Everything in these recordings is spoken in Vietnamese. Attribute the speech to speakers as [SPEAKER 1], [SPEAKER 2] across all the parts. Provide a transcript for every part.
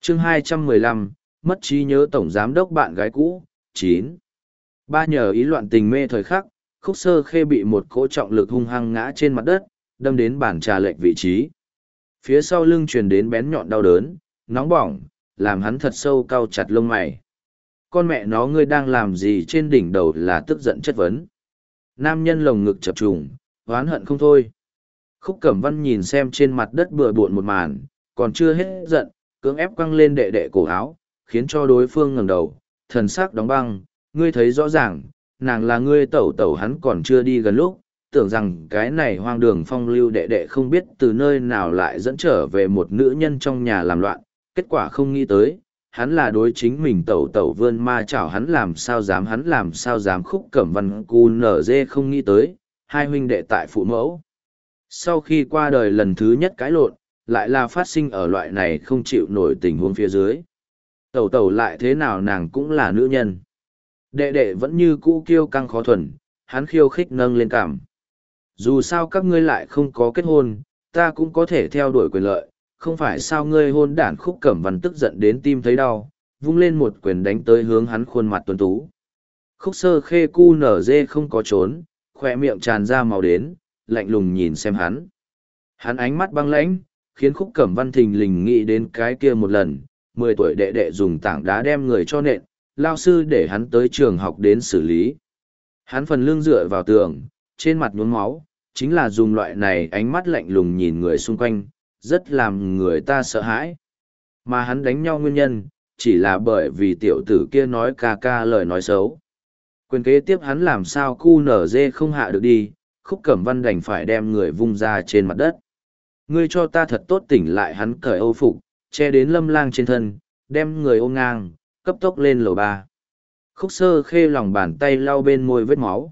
[SPEAKER 1] chương 215, mất trí nhớ tổng giám đốc bạn gái cũ, 9. Ba nhờ ý loạn tình mê thời khắc, Khúc Sơ Khê bị một cỗ trọng lực hung hăng ngã trên mặt đất, đâm đến bàn trà lệch vị trí. Phía sau lưng truyền đến bén nhọn đau đớn, nóng bỏng, làm hắn thật sâu cau chặt lông mày. Con mẹ nó ngươi đang làm gì trên đỉnh đầu là tức giận chất vấn. Nam nhân lồng ngực chập trùng, oán hận không thôi. Khúc Cẩm Văn nhìn xem trên mặt đất bừa bộn một màn, còn chưa hết giận, cưỡng ép quăng lên đệ đệ cổ áo, khiến cho đối phương ngẩng đầu, thần sắc đóng băng, ngươi thấy rõ ràng, nàng là ngươi tẩu tẩu hắn còn chưa đi gần lúc, tưởng rằng cái này hoang đường phong lưu đệ đệ không biết từ nơi nào lại dẫn trở về một nữ nhân trong nhà làm loạn, kết quả không nghĩ tới, hắn là đối chính mình tẩu tẩu vươn ma chảo hắn làm sao dám Khúc Cẩm Văn cu nở dê không nghĩ tới, hai huynh đệ tại phụ mẫu. Sau khi qua đời lần thứ nhất cãi lộn, lại là phát sinh ở loại này không chịu nổi tình huống phía dưới. Tẩu tẩu lại thế nào nàng cũng là nữ nhân. Đệ đệ vẫn như cũ kiêu căng khó thuần, hắn khiêu khích nâng lên cảm. Dù sao các ngươi lại không có kết hôn, ta cũng có thể theo đuổi quyền lợi, không phải sao ngươi hôn đản. Khúc Cẩm Văn tức giận đến tim thấy đau, vung lên một quyền đánh tới hướng hắn khuôn mặt tuấn tú. Khúc Sơ Khê cu nở dê không có trốn, khỏe miệng tràn ra màu đến, lạnh lùng nhìn xem hắn. Hắn ánh mắt băng lãnh, khiến Khúc Cẩm Văn thình lình nghĩ đến cái kia một lần, 10 tuổi đệ đệ dùng tảng đá đem người cho nện, lao sư để hắn tới trường học đến xử lý. Hắn phần lưng dựa vào tường, trên mặt nhuốm máu, chính là dùng loại này ánh mắt lạnh lùng nhìn người xung quanh, rất làm người ta sợ hãi. Mà hắn đánh nhau nguyên nhân, chỉ là bởi vì tiểu tử kia nói ca ca lời nói xấu. Quyền kế tiếp hắn làm sao cu nở dê không hạ được đi, Khúc Cẩm Văn đành phải đem người vung ra trên mặt đất. Ngươi cho ta thật tốt tỉnh lại. Hắn cởi âu phục, che đến Lâm Lang trên thân, đem người ôm ngang, cấp tốc lên lầu 3. Khúc Sơ Khê lòng bàn tay lau bên môi vết máu.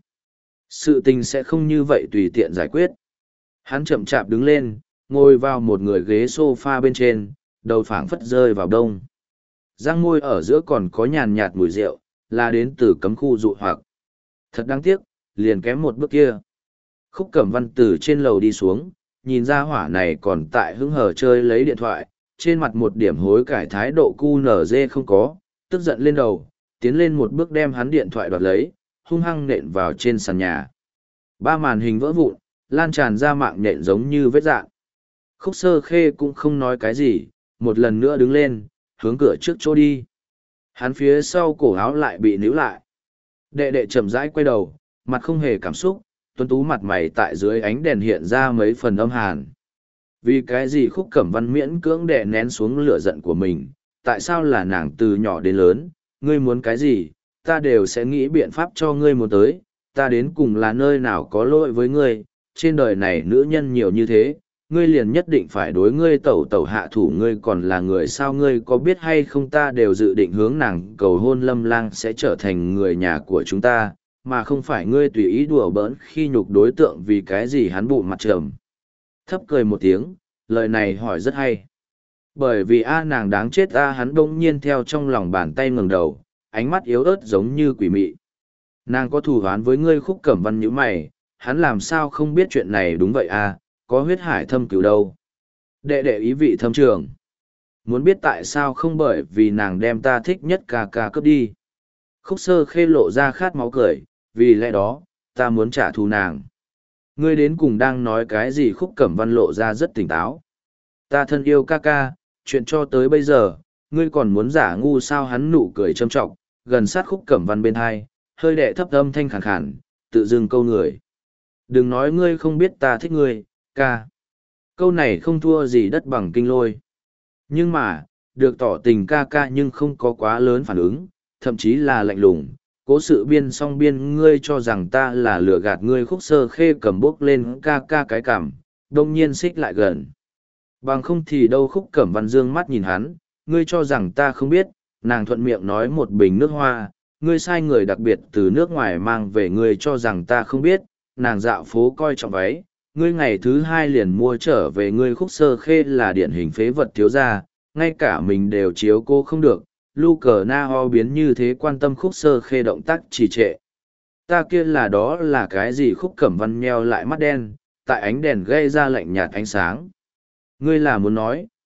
[SPEAKER 1] Sự tình sẽ không như vậy tùy tiện giải quyết. Hắn chậm chạp đứng lên, ngồi vào một người ghế sofa bên trên, đầu phảng phất rơi vào đông. Răng môi ở giữa còn có nhàn nhạt mùi rượu, là đến từ cấm khu dụ hoặc. Thật đáng tiếc, liền kém một bước kia. Khúc Cẩm Văn từ trên lầu đi xuống, nhìn ra hỏa này còn tại hứng hờ chơi lấy điện thoại, trên mặt một điểm hối cải thái độ cu nở dê không có, tức giận lên đầu, tiến lên một bước đem hắn điện thoại đoạt lấy, hung hăng nện vào trên sàn nhà. Ba màn hình vỡ vụn, lan tràn ra mạng nhện giống như vết dạn. Khúc Sơ Khê cũng không nói cái gì, một lần nữa đứng lên, hướng cửa trước chỗ đi. Hắn phía sau cổ áo lại bị níu lại. Đệ đệ chậm rãi quay đầu, mặt không hề cảm xúc, tuấn tú mặt mày tại dưới ánh đèn hiện ra mấy phần âm hàn. Vì cái gì Khúc Cẩm Văn miễn cưỡng đè nén xuống lửa giận của mình, tại sao là nàng từ nhỏ đến lớn, ngươi muốn cái gì, ta đều sẽ nghĩ biện pháp cho ngươi muốn tới, ta đến cùng là nơi nào có lỗi với ngươi, trên đời này nữ nhân nhiều như thế, ngươi liền nhất định phải đối ngươi tẩu tẩu hạ thủ, ngươi còn là người sao, ngươi có biết hay không ta đều dự định hướng nàng cầu hôn, Lâm Lang sẽ trở thành người nhà của chúng ta, mà không phải ngươi tùy ý đùa bỡn khi nhục đối tượng. Vì cái gì? Hắn bụng mặt trầm thấp cười một tiếng, lời này hỏi rất hay. Bởi vì nàng đáng chết. Hắn bỗng nhiên theo trong lòng bàn tay ngẩng đầu, ánh mắt yếu ớt giống như quỷ mị. Nàng có thù oán với ngươi. Khúc Cẩm Văn nhíu mày, hắn làm sao không biết chuyện này? Đúng vậy có huyết hải thâm cửu đâu. Đệ đệ ý vị thâm trường. Muốn biết tại sao không? Bởi vì nàng đem ta thích nhất ca ca cướp đi. Khúc Sơ Khê lộ ra khát máu cười, vì lẽ đó, ta muốn trả thù nàng. Ngươi đến cùng đang nói cái gì? Khúc Cẩm Văn lộ ra rất tỉnh táo. Ta thân yêu ca ca, chuyện cho tới bây giờ, ngươi còn muốn giả ngu sao? Hắn nụ cười châm trọng, gần sát Khúc Cẩm Văn bên hai, hơi đệ thấp âm thanh khàn khàn, tự dưng câu người. Đừng nói ngươi không biết ta thích ngươi, ca. Câu này không thua gì đất bằng kinh lôi. Nhưng mà, được tỏ tình ca ca nhưng không có quá lớn phản ứng, thậm chí là lạnh lùng. Cố sự biên song biên, ngươi cho rằng ta là lừa gạt ngươi. Khúc Sơ Khê cầm bốc lên ca ca cái cảm, đông nhiên xích lại gần. Bằng không thì đâu? Khúc Cẩm Văn dương mắt nhìn hắn, ngươi cho rằng ta không biết? Nàng thuận miệng nói một bình nước hoa, ngươi sai người đặc biệt từ nước ngoài mang về, ngươi cho rằng ta không biết? Nàng dạo phố coi trọng váy, ngươi ngày thứ 2 liền mua trở về. Ngươi Khúc Sơ Khê là điển hình phế vật thiếu gia, ngay cả mình đều chiếu cô không được. Lu cờ na ho biến như thế quan tâm. Khúc Sơ Khê động tác trì trệ. Ta kia là đó là cái gì? Khúc Cẩm Văn nheo lại mắt đen, tại ánh đèn gây ra lạnh nhạt ánh sáng. Ngươi là muốn nói,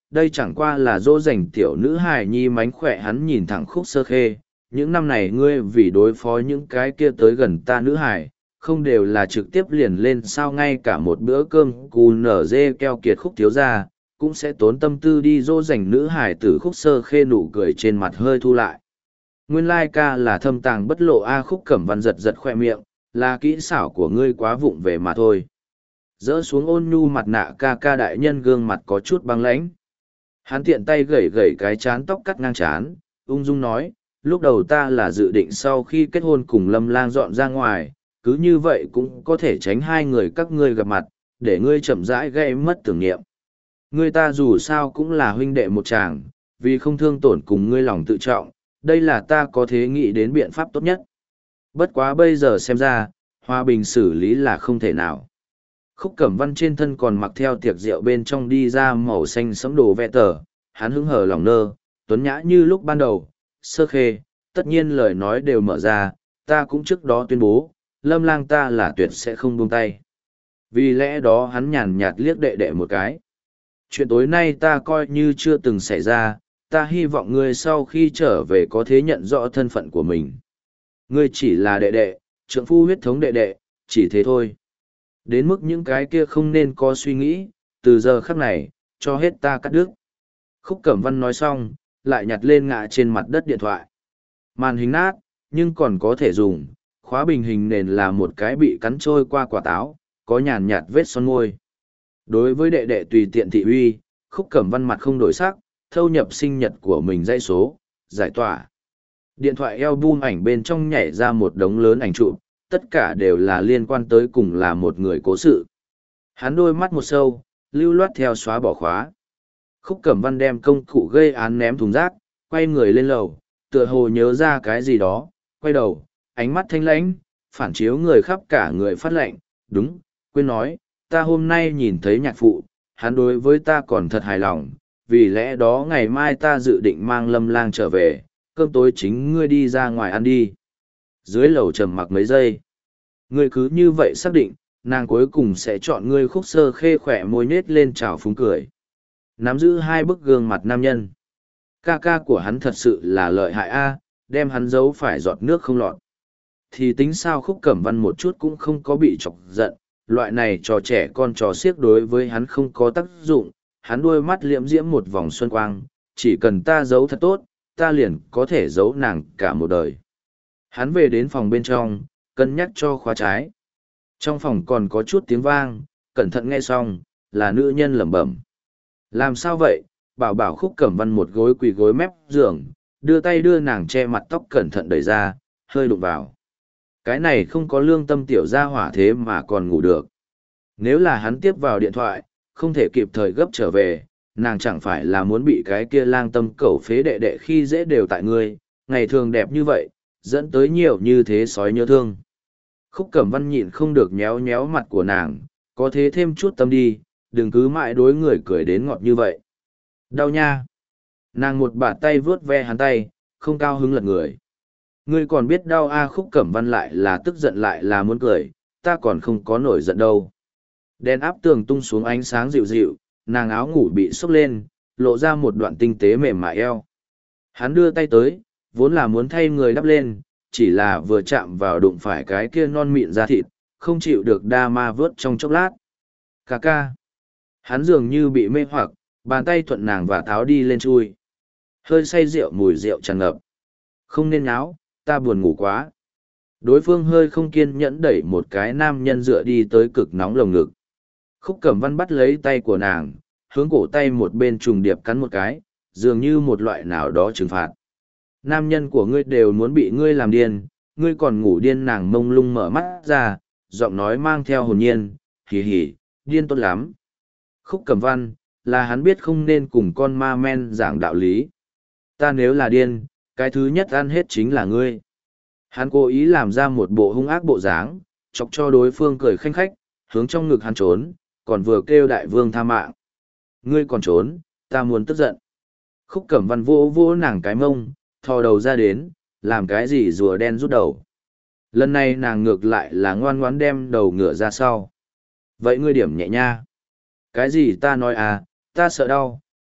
[SPEAKER 1] đây chẳng qua là dỗ dành tiểu nữ hài nhi mánh khỏe. Hắn nhìn thẳng Khúc Sơ Khê, những năm này ngươi vì đối phó những cái kia tới gần ta nữ hài, không đều là trực tiếp liền lên sao? Ngay cả một bữa cơm cù nở dê keo kiệt Khúc thiếu gia cũng sẽ tốn tâm tư đi dỗ dành nữ hài tử. Khúc Sơ Khê nụ cười trên mặt hơi thu lại. Nguyên lai ca là thâm tàng bất lộ a. Khúc Cẩm Văn giật giật khoe miệng, là kỹ xảo của ngươi quá vụng về mà thôi. Dỡ xuống ôn nhu mặt nạ, ca ca đại nhân gương mặt có chút băng lãnh. Hắn tiện tay gẩy gẩy cái chán tóc cắt ngang chán, ung dung nói, lúc đầu ta là dự định sau khi kết hôn cùng Lâm Lang dọn ra ngoài, cứ như vậy cũng có thể tránh hai người các ngươi gặp mặt, để ngươi chậm rãi gây mất tưởng niệm. Ngươi ta dù sao cũng là huynh đệ một chàng, vì không thương tổn cùng ngươi lòng tự trọng, đây là ta có thể nghĩ đến biện pháp tốt nhất. Bất quá bây giờ xem ra, hòa bình xử lý là không thể nào. Khúc Cẩm Văn trên thân còn mặc theo tiệc rượu bên trong đi ra màu xanh sẫm đồ vẽ tờ, hắn hứng hở lòng nơ, tuấn nhã như lúc ban đầu. Sơ Khê, tất nhiên lời nói đều mở ra, ta cũng trước đó tuyên bố, Lâm Lang ta là tuyệt sẽ không buông tay. Vì lẽ đó hắn nhàn nhạt liếc đệ đệ một cái. Chuyện tối nay ta coi như chưa từng xảy ra, ta hy vọng ngươi sau khi trở về có thể nhận rõ thân phận của mình. Ngươi chỉ là đệ đệ, trượng phu huyết thống đệ đệ, chỉ thế thôi. Đến mức những cái kia không nên có suy nghĩ, từ giờ khắc này, cho hết ta cắt đứt. Khúc Cẩm Văn nói xong, lại nhặt lên ngã trên mặt đất điện thoại. Màn hình nát, nhưng còn có thể dùng, khóa bình hình nền là một cái bị cắn trôi qua quả táo, có nhàn nhạt vết son môi. Đối với đệ đệ tùy tiện thị uy, Khúc Cẩm Văn mặt không đổi sắc, thâu nhập sinh nhật của mình dãy số, giải tỏa. Điện thoại album ảnh bên trong nhảy ra một đống lớn ảnh chụp, tất cả đều là liên quan tới cùng là một người cố sự. Hắn đôi mắt một sâu, lưu loát theo xóa bỏ khóa. Khúc Cẩm Văn đem công cụ gây án ném thùng rác, quay người lên lầu, tựa hồ nhớ ra cái gì đó, quay đầu, ánh mắt thanh lãnh, phản chiếu người khắp cả người phát lệnh. Đúng, quên nói, ta hôm nay nhìn thấy nhạc phụ, hắn đối với ta còn thật hài lòng, vì lẽ đó ngày mai ta dự định mang Lâm Lang trở về, cơm tối chính ngươi đi ra ngoài ăn đi. Dưới lầu trầm mặc mấy giây. Ngươi cứ như vậy xác định, nàng cuối cùng sẽ chọn ngươi. Khúc Sơ Khê khỏe môi nết lên trào phúng cười. Nắm giữ hai bức gương mặt nam nhân. Ca ca của hắn thật sự là lợi hại a, đem hắn giấu phải giọt nước không lọt. Thì tính sao? Khúc Cẩm Văn một chút cũng không có bị chọc giận, loại này trò trẻ con trò xiếc đối với hắn không có tác dụng. Hắn đôi mắt liễm diễm một vòng xuân quang, chỉ cần ta giấu thật tốt, ta liền có thể giấu nàng cả một đời. Hắn về đến phòng bên trong, cân nhắc cho khóa trái. Trong phòng còn có chút tiếng vang, cẩn thận nghe xong, là nữ nhân lẩm bẩm. Làm sao vậy? Bảo bảo. Khúc Cẩm Văn một gối quỳ gối mép giường, đưa tay đưa nàng che mặt tóc cẩn thận đẩy ra, hơi đụng vào. Cái này không có lương tâm tiểu gia hỏa thế mà còn ngủ được. Nếu là hắn tiếp vào điện thoại, không thể kịp thời gấp trở về, nàng chẳng phải là muốn bị cái kia lang tâm cẩu phế đệ đệ khi dễ đều tại ngươi, ngày thường đẹp như vậy, dẫn tới nhiều như thế sói nhớ thương. Khúc Cẩm Văn nhịn không được nhéo nhéo mặt của nàng, có thế thêm chút tâm đi, đừng cứ mãi đối người cười đến ngọt như vậy. Đau nha. Nàng một bạt tay vướt ve hắn tay, không cao hứng lật người. Ngươi còn biết đau a? Khúc Cẩm Văn lại là tức giận lại là muốn cười, ta còn không có nổi giận đâu. Đèn áp tường tung xuống ánh sáng dịu dịu, nàng áo ngủ bị xốc lên, lộ ra một đoạn tinh tế mềm mại eo. Hắn đưa tay tới, vốn là muốn thay người đắp lên, chỉ là vừa chạm vào đụng phải cái kia non mịn da thịt, không chịu được đa ma vớt trong chốc lát. Cà ca. Hắn dường như bị mê hoặc, bàn tay thuận nàng và tháo đi lên chui. Hơi say rượu, mùi rượu tràn ngập. Không nên náo, ta buồn ngủ quá. Đối phương hơi không kiên nhẫn đẩy một cái nam nhân dựa đi tới cực nóng lồng ngực. Khúc Cẩm Văn bắt lấy tay của nàng, hướng cổ tay một bên trùng điệp cắn một cái, dường như một loại nào đó trừng phạt. Nam nhân của ngươi đều muốn bị ngươi làm điên, ngươi còn ngủ điên. Nàng mông lung mở mắt ra, giọng nói mang theo hồn nhiên, hì hì, điên tốt lắm. Khúc Cẩm Văn, là hắn biết không nên cùng con ma men giảng đạo lý. Ta nếu là điên, cái thứ nhất ăn hết chính là ngươi. Hắn cố ý làm ra một bộ hung ác bộ dáng, chọc cho đối phương cười khanh khách, hướng trong ngực hắn trốn, còn vừa kêu đại vương tha mạng. Ngươi còn trốn, ta muốn tức giận. Khúc Cẩm Văn vỗ vỗ nàng cái mông, thò đầu ra đến, làm cái gì rùa đen rút đầu. Lần này nàng ngược lại là ngoan ngoãn đem đầu ngửa ra sau. Vậy ngươi điểm nhẹ nha. Cái gì ta nói à, ta sợ đau,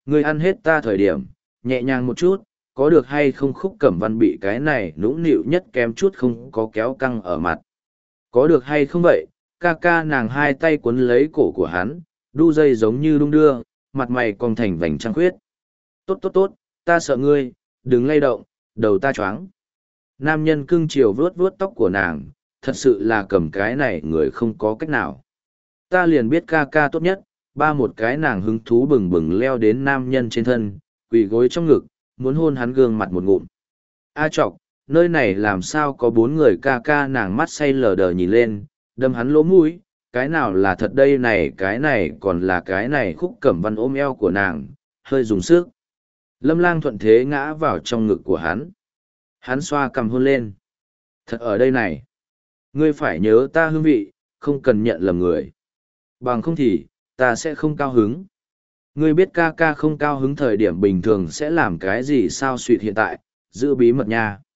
[SPEAKER 1] Ngươi ăn hết ta thời điểm, nhẹ nhàng một chút, có được hay không? Khúc Cẩm Văn bị cái này nũng nịu nhất kém chút không có kéo căng ở mặt. Có được hay không vậy? Ca ca nàng hai tay cuốn lấy cổ của hắn, đu dây giống như đung đưa, mặt mày còn thành vành trăng khuyết. Tốt tốt tốt, ta sợ ngươi, đừng lay động, đầu ta choáng. Nam nhân cưng chiều vuốt vuốt tóc của nàng, thật sự là cầm cái này người không có cách nào. Ta liền biết ca ca tốt nhất, ba một cái nàng hứng thú bừng bừng leo đến nam nhân trên thân, quỳ gối trong ngực, muốn hôn hắn gương mặt một ngụm. A chọc, nơi này làm sao có bốn người? Ca ca nàng mắt say lờ đờ nhìn lên, đâm hắn lỗ mũi, cái nào là thật đây này, cái này còn là cái này. Khúc Cẩm Văn ôm eo của nàng, hơi dùng sức. Lâm Lang thuận thế ngã vào trong ngực của hắn. Hắn xoa cằm hôn lên. Thật ở đây này. Ngươi phải nhớ ta hương vị, không cần nhận lầm người. Bằng không thì, ta sẽ không cao hứng. Ngươi biết ca ca không cao hứng thời điểm bình thường sẽ làm cái gì sao? Suyệt hiện tại, giữ bí mật nha.